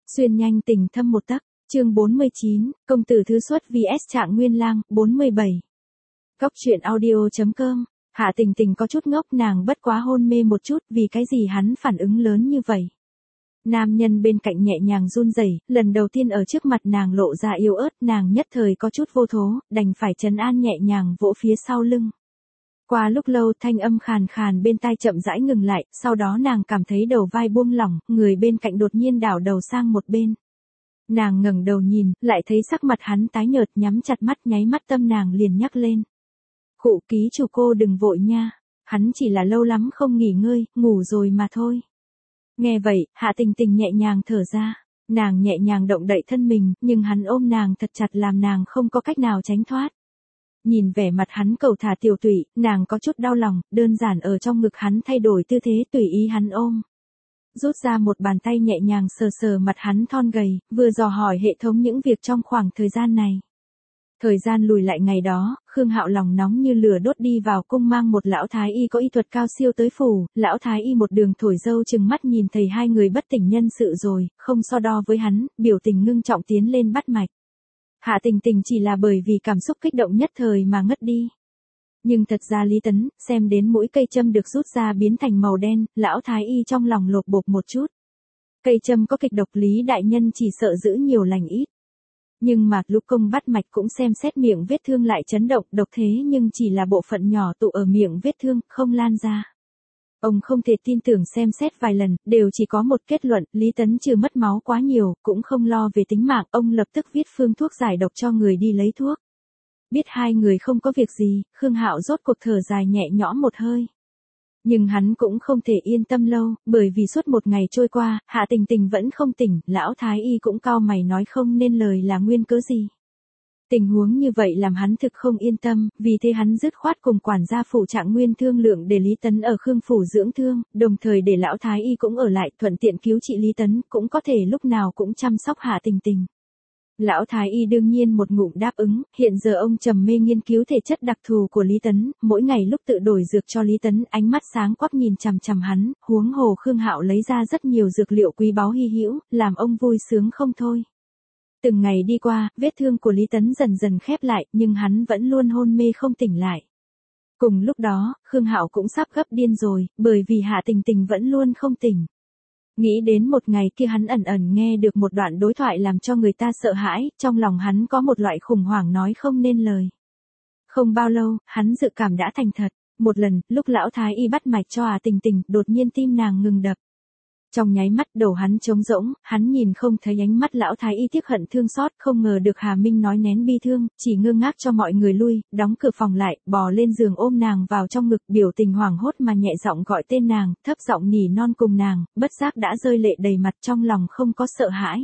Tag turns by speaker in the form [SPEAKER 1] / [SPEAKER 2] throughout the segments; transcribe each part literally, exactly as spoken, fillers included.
[SPEAKER 1] Xuyên nhanh tình thâm một tấc, chương bốn mươi chín, công tử thứ xuất vs Trạng Nguyên Lang, bốn mươi bảy. Góc truyện audio.com, Hạ Tình Tình có chút ngốc, nàng bất quá hôn mê một chút, vì cái gì hắn phản ứng lớn như vậy. Nam nhân bên cạnh nhẹ nhàng run rẩy, lần đầu tiên ở trước mặt nàng lộ ra yếu ớt, nàng nhất thời có chút vô thố, đành phải trấn an nhẹ nhàng vỗ phía sau lưng. Qua lúc lâu thanh âm khàn khàn bên tai chậm rãi ngừng lại, sau đó nàng cảm thấy đầu vai buông lỏng, người bên cạnh đột nhiên đảo đầu sang một bên. Nàng ngẩng đầu nhìn, lại thấy sắc mặt hắn tái nhợt, nhắm chặt mắt, nháy mắt tâm nàng liền nhắc lên. Khụ ký chủ cô đừng vội nha, hắn chỉ là lâu lắm không nghỉ ngơi, ngủ rồi mà thôi. Nghe vậy, Hạ Tình Tình nhẹ nhàng thở ra, nàng nhẹ nhàng động đậy thân mình, nhưng hắn ôm nàng thật chặt làm nàng không có cách nào tránh thoát. Nhìn vẻ mặt hắn cầu thả tiểu tụy, nàng có chút đau lòng, đơn giản ở trong ngực hắn thay đổi tư thế tùy ý hắn ôm. Rút ra một bàn tay nhẹ nhàng sờ sờ mặt hắn thon gầy, vừa dò hỏi hệ thống những việc trong khoảng thời gian này. Thời gian lùi lại ngày đó, Khương Hạo lòng nóng như lửa đốt đi vào cung mang một lão thái y có y thuật cao siêu tới phủ, lão thái y một đường thổi dâu chừng mắt nhìn thấy hai người bất tỉnh nhân sự rồi, không so đo với hắn, biểu tình ngưng trọng tiến lên bắt mạch. Hạ Tình Tình chỉ là bởi vì cảm xúc kích động nhất thời mà ngất đi. Nhưng thật ra Lý Tấn, xem đến mũi cây châm được rút ra biến thành màu đen, lão thái y trong lòng lột bột một chút. Cây châm có kịch độc, Lý đại nhân chỉ sợ giữ nhiều lành ít. Nhưng mà lúc công bắt mạch cũng xem xét miệng vết thương lại chấn động, độc thế nhưng chỉ là bộ phận nhỏ tụ ở miệng vết thương, không lan ra. Ông không thể tin tưởng, xem xét vài lần, đều chỉ có một kết luận, Lý Tấn trừ mất máu quá nhiều, cũng không lo về tính mạng, ông lập tức viết phương thuốc giải độc cho người đi lấy thuốc. Biết hai người không có việc gì, Khương Hạo rốt cuộc thở dài nhẹ nhõm một hơi. Nhưng hắn cũng không thể yên tâm lâu, bởi vì suốt một ngày trôi qua, Hạ Tình Tình vẫn không tỉnh, lão thái y cũng cau mày nói không nên lời là nguyên cớ gì. Tình huống như vậy làm hắn thực không yên tâm, vì thế hắn dứt khoát cùng quản gia phủ Trạng Nguyên thương lượng để Lý Tấn ở Khương phủ dưỡng thương, đồng thời để lão thái y cũng ở lại, thuận tiện cứu trị Lý Tấn, cũng có thể lúc nào cũng chăm sóc Hạ Tình Tình. Lão thái y đương nhiên một ngụm đáp ứng, hiện giờ ông trầm mê nghiên cứu thể chất đặc thù của Lý Tấn, mỗi ngày lúc tự đổi dược cho Lý Tấn, ánh mắt sáng quắc nhìn chằm chằm hắn, huống hồ Khương Hạo lấy ra rất nhiều dược liệu quý báu hy hữu, làm ông vui sướng không thôi. Từng ngày đi qua, vết thương của Lý Tấn dần dần khép lại, nhưng hắn vẫn luôn hôn mê không tỉnh lại. Cùng lúc đó, Khương Hạo cũng sắp gấp điên rồi, bởi vì Hạ Tình Tình vẫn luôn không tỉnh. Nghĩ đến một ngày kia hắn ẩn ẩn nghe được một đoạn đối thoại làm cho người ta sợ hãi, trong lòng hắn có một loại khủng hoảng nói không nên lời. Không bao lâu, hắn dự cảm đã thành thật. Một lần, lúc lão thái y bắt mạch cho Hạ Tình Tình, đột nhiên tim nàng ngừng đập. Trong nháy mắt đầu hắn trống rỗng, hắn nhìn không thấy ánh mắt lão thái y tiếc hận thương xót, không ngờ được Hà Minh nói nén bi thương, chỉ ngơ ngác cho mọi người lui, đóng cửa phòng lại, bò lên giường ôm nàng vào trong ngực, biểu tình hoảng hốt mà nhẹ giọng gọi tên nàng, thấp giọng nỉ non cùng nàng, bất giác đã rơi lệ đầy mặt, trong lòng không có sợ hãi.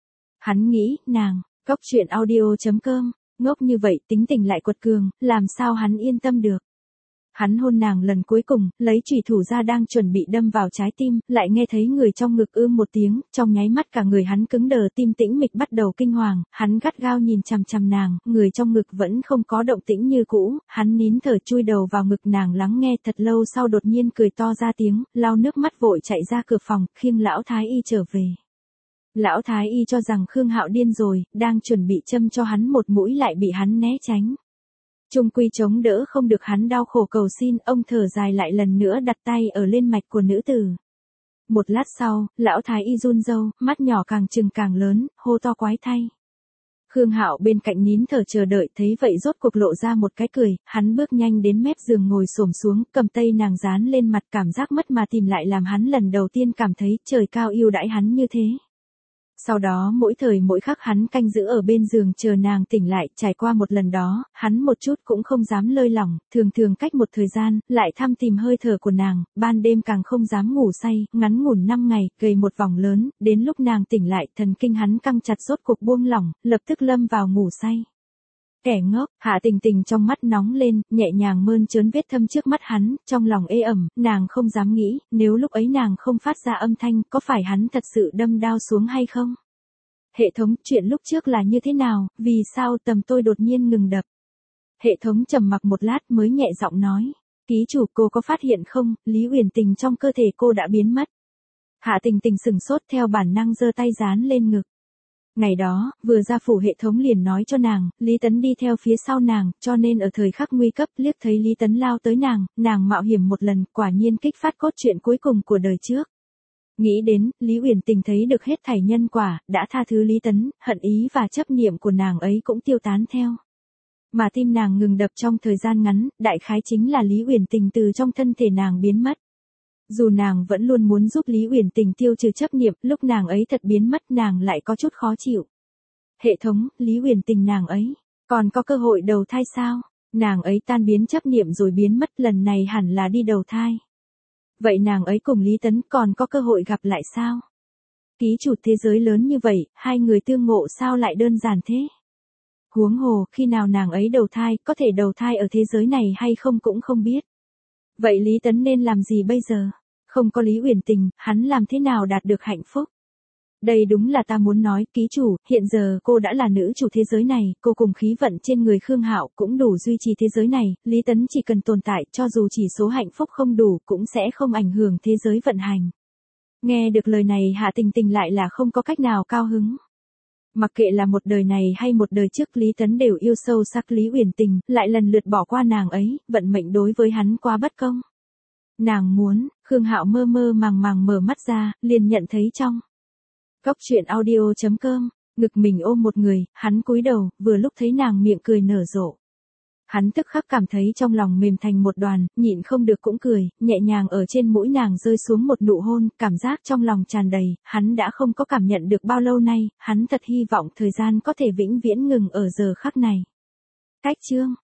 [SPEAKER 1] Hắn nghĩ, nàng, góc truyện audio.com, ngốc như vậy tính tình lại quật cường, làm sao hắn yên tâm được. Hắn hôn nàng lần cuối cùng, lấy chùy thủ ra đang chuẩn bị đâm vào trái tim, lại nghe thấy người trong ngực ưm một tiếng, trong nháy mắt cả người hắn cứng đờ, tim tĩnh mịch bắt đầu kinh hoàng, hắn gắt gao nhìn chằm chằm nàng, người trong ngực vẫn không có động tĩnh như cũ, hắn nín thở chui đầu vào ngực nàng lắng nghe, thật lâu sau đột nhiên cười to ra tiếng, lau nước mắt vội chạy ra cửa phòng, khiêng lão thái y trở về. Lão thái y cho rằng Khương Hạo điên rồi, đang chuẩn bị châm cho hắn một mũi lại bị hắn né tránh. Trung quy chống đỡ không được, hắn đau khổ cầu xin, ông thở dài lại lần nữa đặt tay ở lên mạch của nữ tử. Một lát sau, lão thái y run râu, mắt nhỏ càng trừng càng lớn, hô to quái thay. Khương Hạo bên cạnh nín thở chờ đợi, thấy vậy rốt cuộc lộ ra một cái cười, hắn bước nhanh đến mép giường ngồi xổm xuống, cầm tay nàng dán lên mặt, cảm giác mất mà tìm lại làm hắn lần đầu tiên cảm thấy trời cao yêu đãi hắn như thế. Sau đó mỗi thời mỗi khắc hắn canh giữ ở bên giường chờ nàng tỉnh lại, trải qua một lần đó, hắn một chút cũng không dám lơi lỏng, thường thường cách một thời gian, lại thăm tìm hơi thở của nàng, ban đêm càng không dám ngủ say, ngắn ngủn năm ngày, gầy một vòng lớn, đến lúc nàng tỉnh lại, thần kinh hắn căng chặt rốt cuộc buông lỏng, lập tức lâm vào ngủ say. Kẻ ngốc, Hạ Tình Tình trong mắt nóng lên, nhẹ nhàng mơn trớn vết thâm trước mắt hắn, trong lòng ê ẩm, nàng không dám nghĩ, nếu lúc ấy nàng không phát ra âm thanh, có phải hắn thật sự đâm đao xuống hay không? Hệ thống, chuyện lúc trước là như thế nào, vì sao tầm tôi đột nhiên ngừng đập? Hệ thống trầm mặc một lát mới nhẹ giọng nói, ký chủ cô có phát hiện không, Lý Uyển Tình trong cơ thể cô đã biến mất. Hạ Tình Tình sừng sốt theo bản năng giơ tay dán lên ngực. Ngày đó, vừa ra phủ hệ thống liền nói cho nàng, Lý Tấn đi theo phía sau nàng, cho nên ở thời khắc nguy cấp liếc thấy Lý Tấn lao tới nàng, nàng mạo hiểm một lần, quả nhiên kích phát cốt truyện cuối cùng của đời trước. Nghĩ đến, Lý Uyển Tình thấy được hết thảy nhân quả, đã tha thứ Lý Tấn, hận ý và chấp niệm của nàng ấy cũng tiêu tán theo. Mà tim nàng ngừng đập trong thời gian ngắn, đại khái chính là Lý Uyển Tình từ trong thân thể nàng biến mất. Dù nàng vẫn luôn muốn giúp Lý Uyển Tình tiêu trừ chấp niệm, lúc nàng ấy thật biến mất nàng lại có chút khó chịu. Hệ thống, Lý Uyển Tình nàng ấy, còn có cơ hội đầu thai sao? Nàng ấy tan biến chấp niệm rồi biến mất, lần này hẳn là đi đầu thai. Vậy nàng ấy cùng Lý Tấn còn có cơ hội gặp lại sao? Ký chủ thế giới lớn như vậy, hai người tương ngộ sao lại đơn giản thế? Huống hồ, khi nào nàng ấy đầu thai, có thể đầu thai ở thế giới này hay không cũng không biết. Vậy Lý Tấn nên làm gì bây giờ? Không có Lý Uyển Tình, hắn làm thế nào đạt được hạnh phúc? Đây đúng là ta muốn nói, ký chủ, hiện giờ cô đã là nữ chủ thế giới này, cô cùng khí vận trên người Khương Hạo cũng đủ duy trì thế giới này, Lý Tấn chỉ cần tồn tại, cho dù chỉ số hạnh phúc không đủ, cũng sẽ không ảnh hưởng thế giới vận hành. Nghe được lời này Hạ Tình Tình lại là không có cách nào cao hứng. Mặc kệ là một đời này hay một đời trước Lý Tấn đều yêu sâu sắc Lý Uyển Tình, lại lần lượt bỏ qua nàng ấy, vận mệnh đối với hắn quá bất công. Nàng muốn, Khương Hạo mơ mơ màng màng mở mắt ra, liền nhận thấy trong Góc truyện audio chấm com, ngực mình ôm một người, hắn cúi đầu, vừa lúc thấy nàng miệng cười nở rộ. Hắn tức khắc cảm thấy trong lòng mềm thành một đoàn, nhịn không được cũng cười, nhẹ nhàng ở trên mũi nàng rơi xuống một nụ hôn, cảm giác trong lòng tràn đầy, hắn đã không có cảm nhận được bao lâu nay, hắn thật hy vọng thời gian có thể vĩnh viễn ngừng ở giờ khắc này. Cách chương